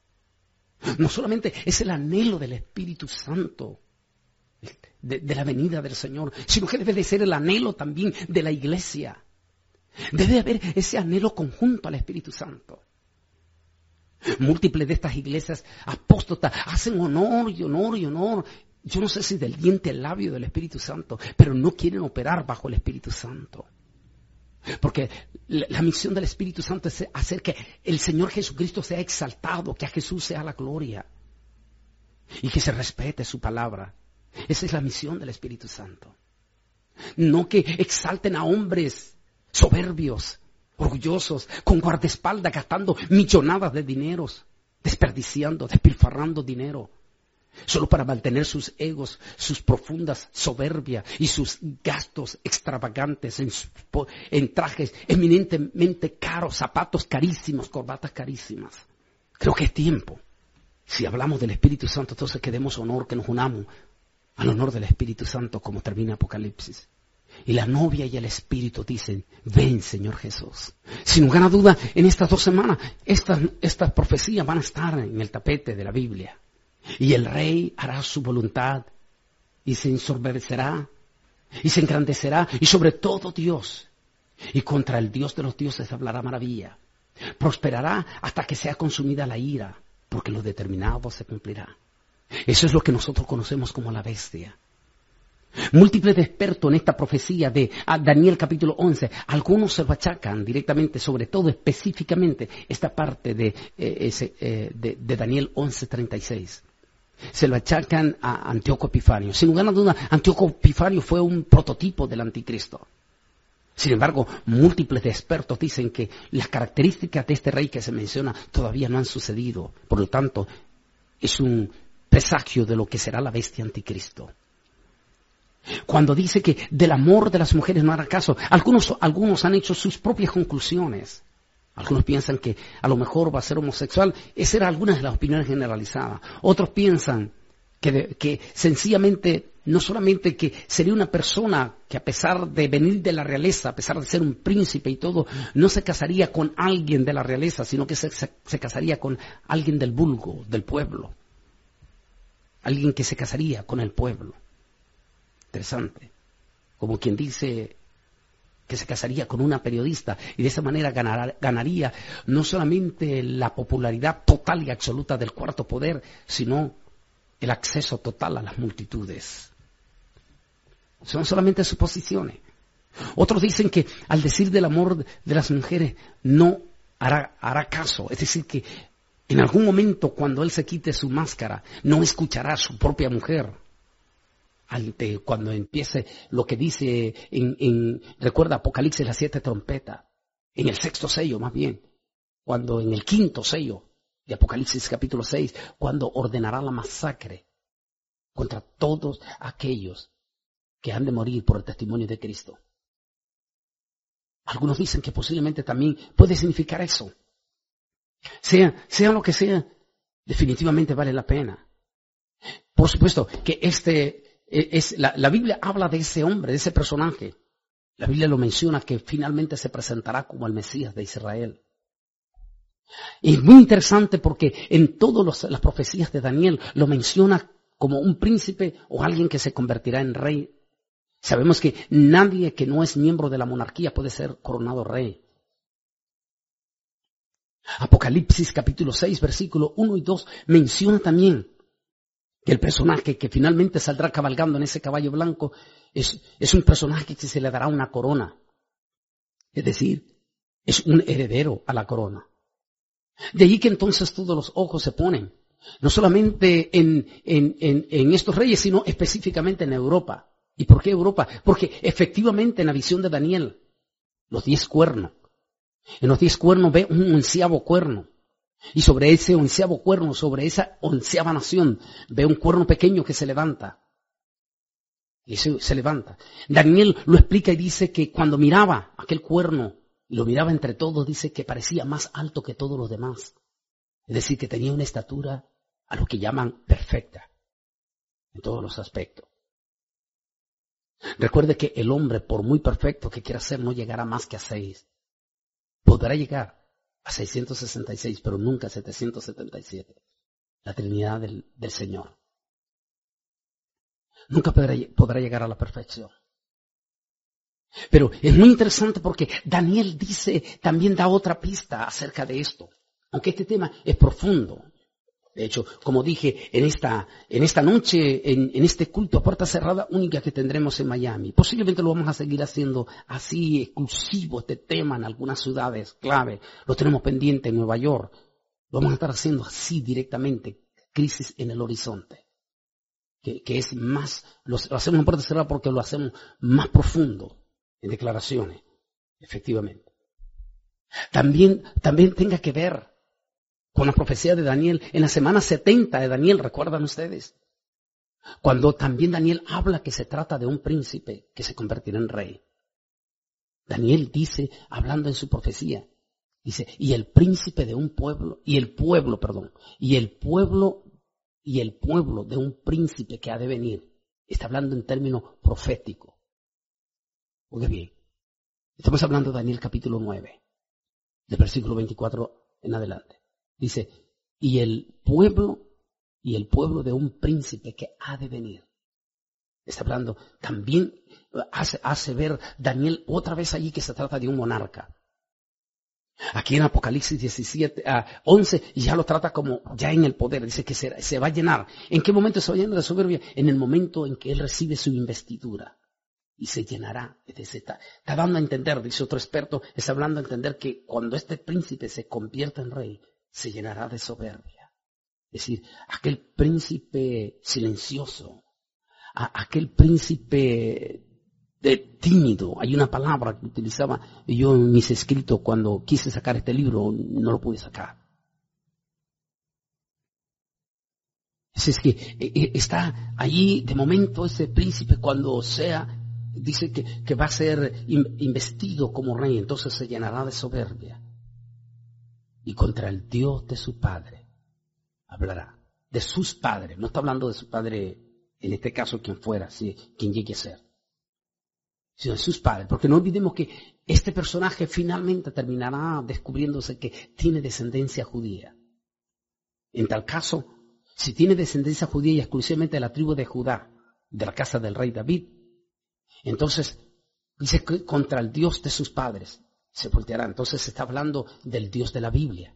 No solamente es el anhelo del Espíritu Santo, de, de la venida del Señor, sino que debe de ser el anhelo también de la iglesia. Debe haber ese anhelo conjunto al Espíritu Santo. Múltiples de estas iglesias apóstatas hacen honor y honor y honor, yo no sé si del diente al labio del Espíritu Santo, pero no quieren operar bajo el Espíritu Santo. Porque la, la misión del Espíritu Santo es hacer que el Señor Jesucristo sea exaltado, que a Jesús sea la gloria y que se respete su palabra. Esa es la misión del Espíritu Santo. No que exalten a hombres soberbios, orgullosos, con guardaespaldas, gastando millonadas de dineros, desperdiciando, despilfarrando dinero, solo para mantener sus egos, sus profundas soberbias y sus gastos extravagantes en, en trajes eminentemente caros, zapatos carísimos, corbatas carísimas. Creo que es tiempo. Si hablamos del Espíritu Santo, entonces que demos honor, que nos unamos al honor del Espíritu Santo, como termina Apocalipsis. Y la novia y el Espíritu dicen, ven, Señor Jesús. Sin lugar a duda, en estas dos semanas, estas, estas profecías van a estar en el tapete de la Biblia. Y el Rey hará su voluntad y se ensorbercerá y se engrandecerá y sobre todo Dios. Y contra el Dios de los dioses hablará maravilla. Prosperará hasta que sea consumida la ira, porque lo determinado se cumplirá. Eso es lo que nosotros conocemos como la bestia. Múltiples de expertos en esta profecía de Daniel capítulo once, algunos se lo achacan directamente, sobre todo específicamente esta parte de, eh, ese, eh, de, de Daniel once treinta y seis. Se lo achacan a Antíoco Epifanio. Sin lugar a duda, Antíoco Epifanio fue un prototipo del anticristo. Sin embargo, múltiples de expertos dicen que las características de este rey que se menciona todavía no han sucedido. Por lo tanto, es un presagio de lo que será la bestia anticristo. Cuando dice que del amor de las mujeres no hará caso, algunos, algunos han hecho sus propias conclusiones. Algunos piensan que a lo mejor va a ser homosexual. Esas eran algunas de las opiniones generalizadas. Otros piensan que, de, que sencillamente, no solamente que sería una persona que a pesar de venir de la realeza, a pesar de ser un príncipe y todo, no se casaría con alguien de la realeza, sino que se, se, se casaría con alguien del vulgo, del pueblo. Alguien que se casaría con el pueblo. Interesante. Como quien dice que se casaría con una periodista y de esa manera ganar, ganaría no solamente la popularidad total y absoluta del cuarto poder, sino el acceso total a las multitudes. Son solamente suposiciones. Otros dicen que al decir del amor de las mujeres no hará, hará caso. Es decir, que en algún momento cuando él se quite su máscara, no escuchará a su propia mujer. Ante, cuando empiece lo que dice en, en, recuerda Apocalipsis las siete trompetas, en el sexto sello más bien, cuando en el quinto sello de Apocalipsis capítulo seis, cuando ordenará la masacre contra todos aquellos que han de morir por el testimonio de Cristo. Algunos dicen que posiblemente también puede significar eso. Sea, sea lo que sea, definitivamente vale la pena. Por supuesto que este Es, la, la Biblia habla de ese hombre, de ese personaje. La Biblia lo menciona que finalmente se presentará como el Mesías de Israel. Y es muy interesante porque en todas las profecías de Daniel lo menciona como un príncipe o alguien que se convertirá en rey. Sabemos que nadie que no es miembro de la monarquía puede ser coronado rey. Apocalipsis capítulo seis, versículo uno y dos menciona también que el personaje que finalmente saldrá cabalgando en ese caballo blanco es, es un personaje que se le dará una corona. Es decir, es un heredero a la corona. De ahí que entonces todos los ojos se ponen, no solamente en, en, en, en estos reyes, sino específicamente en Europa. ¿Y por qué Europa? Porque efectivamente en la visión de Daniel, los diez cuernos, en los diez cuernos ve un onceavo cuerno. Y sobre ese onceavo cuerno, sobre esa onceava nación, ve un cuerno pequeño que se levanta. Y se, se levanta. Daniel lo explica y dice que cuando miraba aquel cuerno, y lo miraba entre todos, dice que parecía más alto que todos los demás. Es decir, que tenía una estatura a lo que llaman perfecta, en todos los aspectos. Recuerde que el hombre, por muy perfecto que quiera ser, no llegará más que a seis. Podrá llegar a seiscientos sesenta y seis, pero nunca a setecientos setenta y siete. La Trinidad del, del Señor. Nunca podrá, podrá llegar a la perfección. Pero es muy interesante porque Daniel dice, también da otra pista acerca de esto. Aunque este tema es profundo. De hecho, como dije, en esta, en esta noche, en, en este culto a puerta cerrada única que tendremos en Miami, posiblemente lo vamos a seguir haciendo así, exclusivo este tema en algunas ciudades clave. Lo tenemos pendiente en Nueva York. Lo vamos a estar haciendo así directamente, crisis en el horizonte. Que, que es más, lo, lo hacemos en puerta cerrada porque lo hacemos más profundo en declaraciones, efectivamente. También, también tenga que ver con la profecía de Daniel, en la semana setenta de Daniel, ¿recuerdan ustedes? Cuando también Daniel habla que se trata de un príncipe que se convertirá en rey. Daniel dice, hablando en su profecía, dice, y el príncipe de un pueblo, y el pueblo, perdón, y el pueblo, y el pueblo de un príncipe que ha de venir. Está hablando en términos proféticos. Oiga bien, estamos hablando de Daniel capítulo nueve, del versículo veinticuatro en adelante. Dice, y el pueblo, y el pueblo de un príncipe que ha de venir. Está hablando, también hace, hace ver Daniel otra vez allí que se trata de un monarca. Aquí en Apocalipsis diecisiete, uh, once, ya lo trata como ya en el poder. Dice que se, se va a llenar. ¿En qué momento se va a llenar de soberbia? En el momento en que él recibe su investidura. Y se llenará. Está, está dando a entender, dice otro experto, está hablando a entender que cuando este príncipe se convierta en rey, se llenará de soberbia. Es decir, aquel príncipe silencioso, a, aquel príncipe de tímido. Hay una palabra que utilizaba yo en mis escritos cuando quise sacar este libro, no lo pude sacar. Es, es que eh, está allí de momento ese príncipe cuando sea, dice que, que va a ser investido como rey, entonces se llenará de soberbia. Y contra el Dios de su padre hablará. De sus padres, no está hablando de su padre, en este caso quien fuera, ¿sí? Quien llegue a ser. Sino de sus padres, porque no olvidemos que este personaje finalmente terminará descubriéndose que tiene descendencia judía. En tal caso, si tiene descendencia judía y exclusivamente de la tribu de Judá, de la casa del rey David, entonces dice que contra el Dios de sus padres se volteará. Entonces se está hablando del Dios de la Biblia.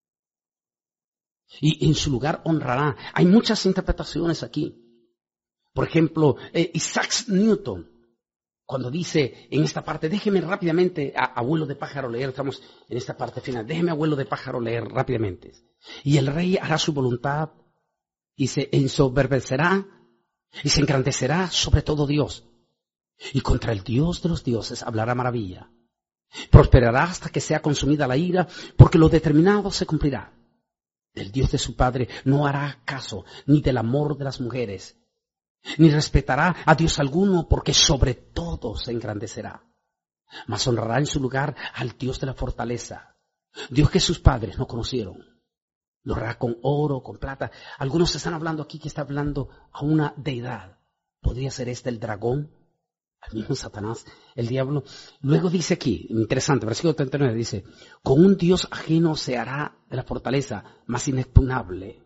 Y en su lugar honrará. Hay muchas interpretaciones aquí. Por ejemplo, eh, Isaac Newton, cuando dice en esta parte, déjeme rápidamente, a, abuelo de pájaro leer, estamos en esta parte final, déjeme abuelo de pájaro leer rápidamente. Y el rey hará su voluntad y se ensoberbecerá y se engrandecerá sobre todo Dios. Y contra el Dios de los dioses hablará maravilla. Prosperará hasta que sea consumida la ira, porque lo determinado se cumplirá. Del Dios de su padre no hará caso, ni del amor de las mujeres, ni respetará a Dios alguno, porque sobre todo se engrandecerá. Mas honrará en su lugar al Dios de la fortaleza, Dios que sus padres no conocieron. Lo hará con oro, con plata. Algunos están hablando aquí que está hablando a una deidad. ¿Podría ser este el dragón? Al mismo Satanás, el diablo. Luego dice aquí, interesante, versículo treinta y nueve, dice, con un Dios ajeno se hará de la fortaleza más inexpugnable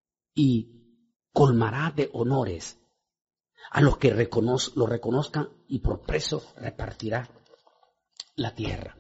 y colmará de honores a los que reconoz- lo reconozcan y por precio repartirá la tierra.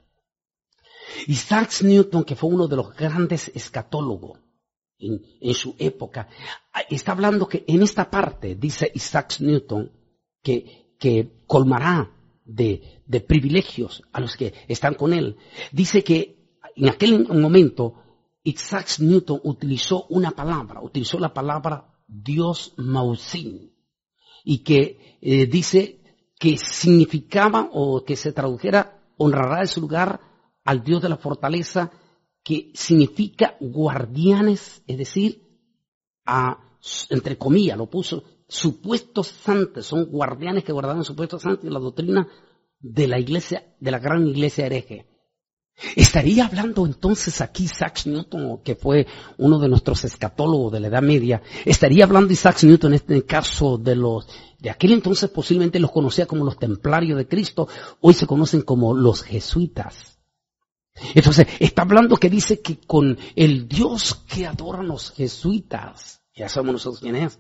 Isaac Newton, que fue uno de los grandes escatólogos en, en su época, está hablando que en esta parte, dice Isaac Newton, que que colmará de, de privilegios a los que están con él. Dice que en aquel momento Isaac Newton utilizó una palabra, utilizó la palabra Dios Mausin, y que eh, dice que significaba o que se tradujera honrará en su lugar al Dios de la fortaleza, que significa guardianes, es decir, a, entre comillas lo puso, supuestos santos, son guardianes que guardaban supuestos santos de la doctrina de la iglesia, de la gran iglesia hereje. ¿Estaría hablando entonces aquí Isaac Newton, que fue uno de nuestros escatólogos de la Edad Media? ¿Estaría hablando Isaac Newton en este caso de los, de aquel entonces posiblemente los conocía como los templarios de Cristo, hoy se conocen como los jesuitas? Entonces, está hablando que dice que con el Dios que adoran los jesuitas, ya sabemos nosotros quién es,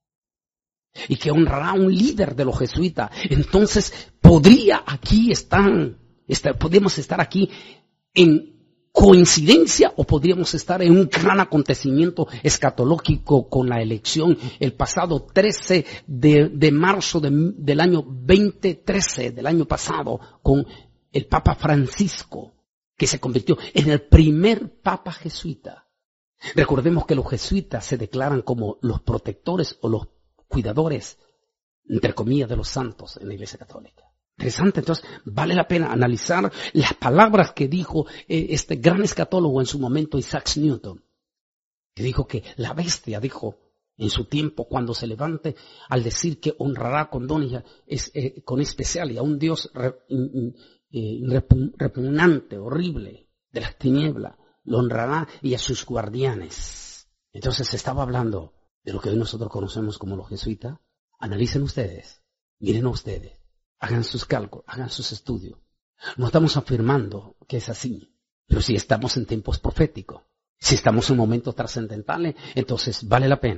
y que honrará a un líder de los jesuitas. Entonces, podría aquí estar, estar, podemos estar aquí en coincidencia o podríamos estar en un gran acontecimiento escatológico con la elección el pasado trece de, de marzo de, del año veinte trece, del año pasado, con el Papa Francisco, que se convirtió en el primer Papa jesuita. Recordemos que los jesuitas se declaran como los protectores o los cuidadores, entre comillas, de los santos en la Iglesia Católica. Interesante, entonces vale la pena analizar las palabras que dijo eh, este gran escatólogo en su momento, Isaac Newton, que dijo que la bestia, dijo en su tiempo, cuando se levante, al decir que honrará con dones es, eh, con especial y a un Dios re, eh, repugnante, horrible, de las tinieblas, lo honrará y a sus guardianes. Entonces se estaba hablando de lo que hoy nosotros conocemos como los jesuitas. Analicen ustedes, miren ustedes, hagan sus cálculos, hagan sus estudios. No estamos afirmando que es así, pero si estamos en tiempos proféticos, si estamos en momentos trascendentales, entonces vale la pena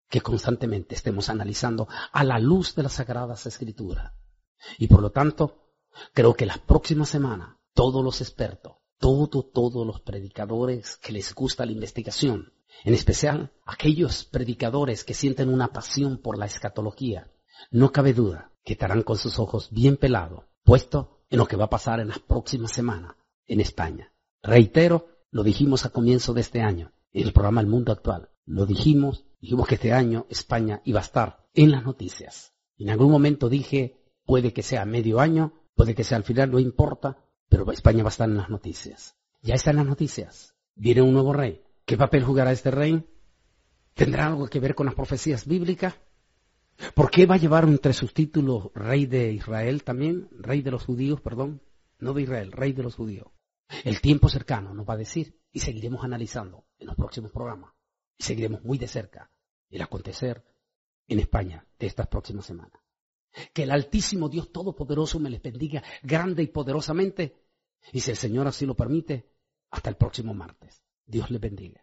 que constantemente estemos analizando a la luz de las Sagradas Escrituras. Y por lo tanto, creo que la próxima semana, todos los expertos, todos, todos los predicadores que les gusta la investigación, en especial aquellos predicadores que sienten una pasión por la escatología, no cabe duda que estarán con sus ojos bien pelados, puestos en lo que va a pasar en las próximas semanas en España. Reitero, lo dijimos a comienzo de este año, en el programa El Mundo Actual. Lo dijimos, dijimos que este año España iba a estar en las noticias. En algún momento dije, puede que sea medio año, puede que sea al final, no importa, pero España va a estar en las noticias. Ya está en las noticias. Viene un nuevo rey. ¿Qué papel jugará este rey? ¿Tendrá algo que ver con las profecías bíblicas? ¿Por qué va a llevar entre sus títulos rey de Israel también? Rey de los judíos, perdón. No de Israel, rey de los judíos. El tiempo cercano nos va a decir y seguiremos analizando en los próximos programas. Y seguiremos muy de cerca el acontecer en España de estas próximas semanas. Que el Altísimo Dios Todopoderoso me les bendiga grande y poderosamente. Y si el Señor así lo permite, hasta el próximo martes. Dios les bendiga.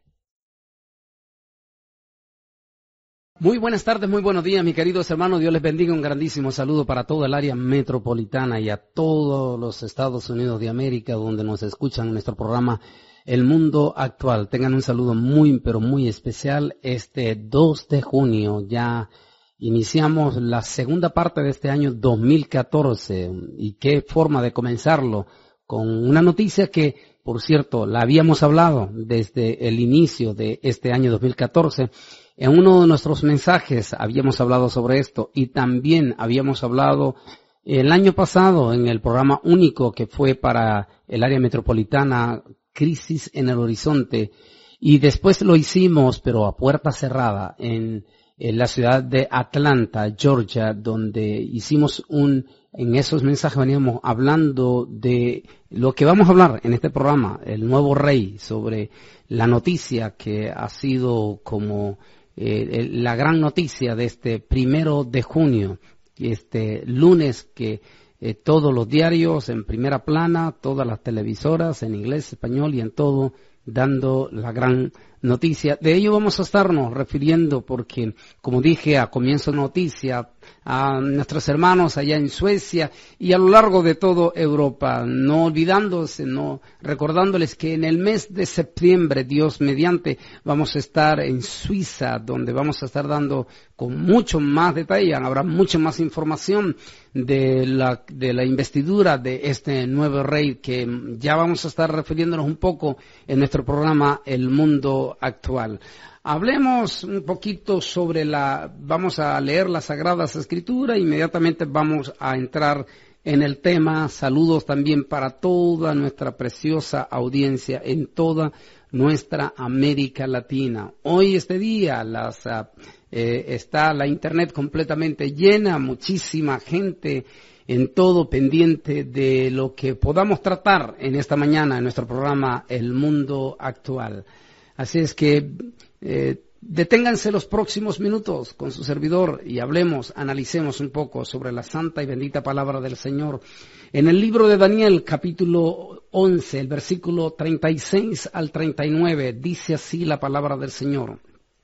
Muy buenas tardes, muy buenos días, mis queridos hermanos. Dios les bendiga. Un grandísimo saludo para toda el área metropolitana y a todos los Estados Unidos de América donde nos escuchan en nuestro programa El Mundo Actual. Tengan un saludo muy, pero muy especial. Este dos de junio ya iniciamos la segunda parte de este año dos mil catorce. Y qué forma de comenzarlo con una noticia que, por cierto, la habíamos hablado desde el inicio de este año dos mil catorce. En uno de nuestros mensajes habíamos hablado sobre esto y también habíamos hablado el año pasado en el programa único que fue para el área metropolitana, Crisis en el Horizonte, y después lo hicimos, pero a puerta cerrada, en, en la ciudad de Atlanta, Georgia, donde hicimos un, en esos mensajes veníamos hablando de lo que vamos a hablar en este programa, el nuevo rey, sobre la noticia que ha sido como Eh, la gran noticia de este primero de junio, este lunes que eh, todos los diarios en primera plana, todas las televisoras en inglés, español y en todo, dando la gran noticia. De ello vamos a estarnos refiriendo porque, como dije a comienzo de noticia, a nuestros hermanos allá en Suecia y a lo largo de toda Europa, no olvidándose, no recordándoles que en el mes de septiembre, Dios mediante, vamos a estar en Suiza, donde vamos a estar dando con mucho más detalle, habrá mucha más información de la, de la investidura de este nuevo rey, que ya vamos a estar refiriéndonos un poco en nuestro programa El Mundo Actual. Hablemos un poquito sobre la, vamos a leer las Sagradas Escrituras, inmediatamente vamos a entrar en el tema. Saludos también para toda nuestra preciosa audiencia en toda nuestra América Latina. Hoy este día las, uh, eh, está la internet completamente llena, muchísima gente en todo pendiente de lo que podamos tratar en esta mañana en nuestro programa El Mundo Actual. Así es que eh, deténganse los próximos minutos con su servidor y hablemos, analicemos un poco sobre la santa y bendita palabra del Señor. En el libro de Daniel, capítulo once, el versículo treinta y seis al treinta y nueve, dice así la palabra del Señor.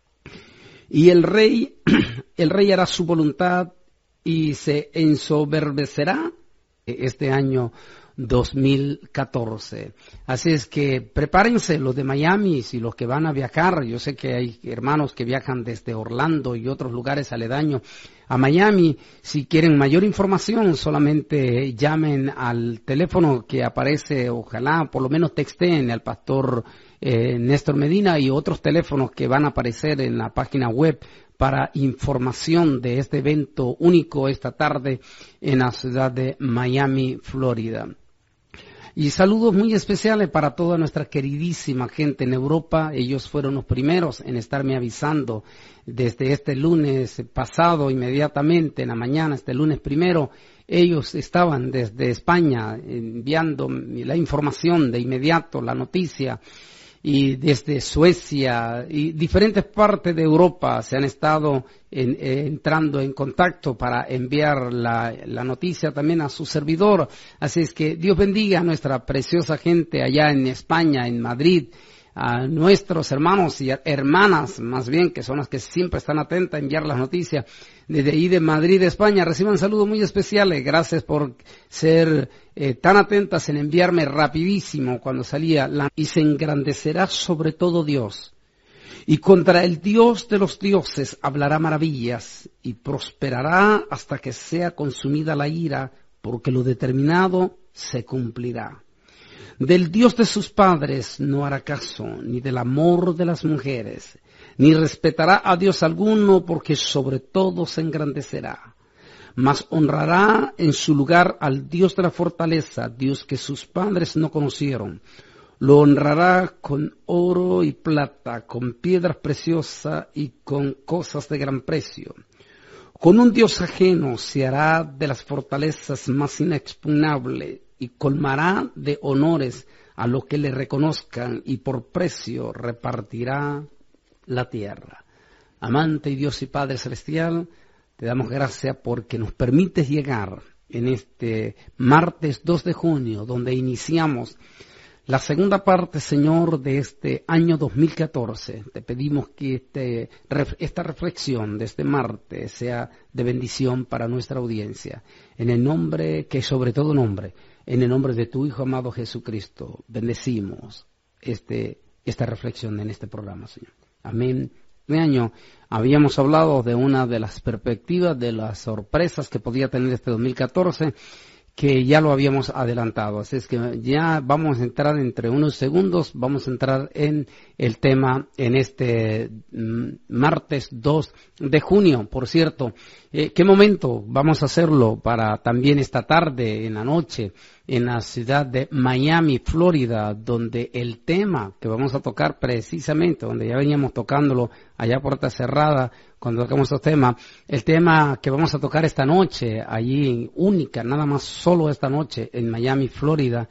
Y el rey, el rey hará su voluntad y se ensoberbecerá este año dos mil catorce. Así es que prepárense los de Miami y los que van a viajar. Yo sé que hay hermanos que viajan desde Orlando y otros lugares aledaños a Miami. Si quieren mayor información, solamente llamen al teléfono que aparece, ojalá por lo menos texten al pastor eh, Néstor Medina y otros teléfonos que van a aparecer en la página web para información de este evento único esta tarde en la ciudad de Miami, Florida. Y saludos muy especiales para toda nuestra queridísima gente en Europa. Ellos fueron los primeros en estarme avisando desde este lunes pasado, inmediatamente en la mañana, este lunes primero. Ellos estaban desde España enviando la información de inmediato, la noticia. Y desde Suecia y diferentes partes de Europa se han estado en, eh, entrando en contacto para enviar la, la noticia también a su servidor. Así es que Dios bendiga a nuestra preciosa gente allá en España, en Madrid, a nuestros hermanos y hermanas, más bien, que son las que siempre están atentas a enviar las noticias desde ahí de Madrid, España. Reciban saludos muy especiales. Gracias por ser eh, tan atentas en enviarme rapidísimo cuando salía la... Y se engrandecerá sobre todo Dios. Y contra el Dios de los dioses hablará maravillas y prosperará hasta que sea consumida la ira, porque lo determinado se cumplirá. Del Dios de sus padres no hará caso, ni del amor de las mujeres, ni respetará a Dios alguno, porque sobre todo se engrandecerá. Mas honrará en su lugar al Dios de la fortaleza, Dios que sus padres no conocieron. Lo honrará con oro y plata, con piedras preciosas y con cosas de gran precio. Con un Dios ajeno se hará de las fortalezas más inexpugnable y colmará de honores a los que le reconozcan y por precio repartirá la tierra. Amante y Dios y Padre Celestial, te damos gracias porque nos permites llegar en este martes dos de junio, donde iniciamos la segunda parte, Señor, de este año dos mil catorce. Te pedimos que este, esta reflexión de este martes sea de bendición para nuestra audiencia. En el nombre, que sobre todo nombre, en el nombre de tu Hijo amado Jesucristo, bendecimos este, esta reflexión en este programa, Señor. Amén. Este año habíamos hablado de una de las perspectivas, de las sorpresas que podía tener este dos mil catorce, que ya lo habíamos adelantado. Así es que ya vamos a entrar entre unos segundos, vamos a entrar en el tema en este mm, martes dos de junio. Por cierto, eh, ¿qué momento vamos a hacerlo para también esta tarde, en la noche, en la ciudad de Miami, Florida, donde el tema que vamos a tocar precisamente, donde ya veníamos tocándolo allá puerta cerrada, cuando tocamos estos temas, el tema que vamos a tocar esta noche, allí única, nada más solo esta noche, en Miami, Florida,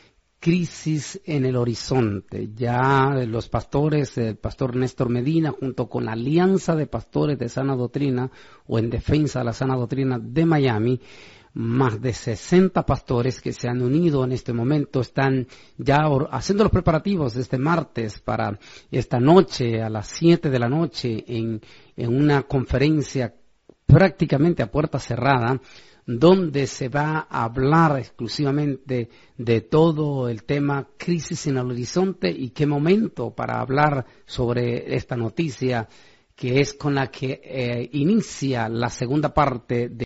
crisis en el horizonte. Ya los pastores, el pastor Néstor Medina, junto con la Alianza de Pastores de Sana Doctrina, o en defensa de la Sana Doctrina de Miami, más de sesenta pastores que se han unido en este momento, están ya haciendo los preparativos de este martes para esta noche a las siete de la noche en, en una conferencia prácticamente a puerta cerrada, donde se va a hablar exclusivamente de todo el tema crisis en el horizonte. Y qué momento para hablar sobre esta noticia, que es con la que eh, inicia la segunda parte de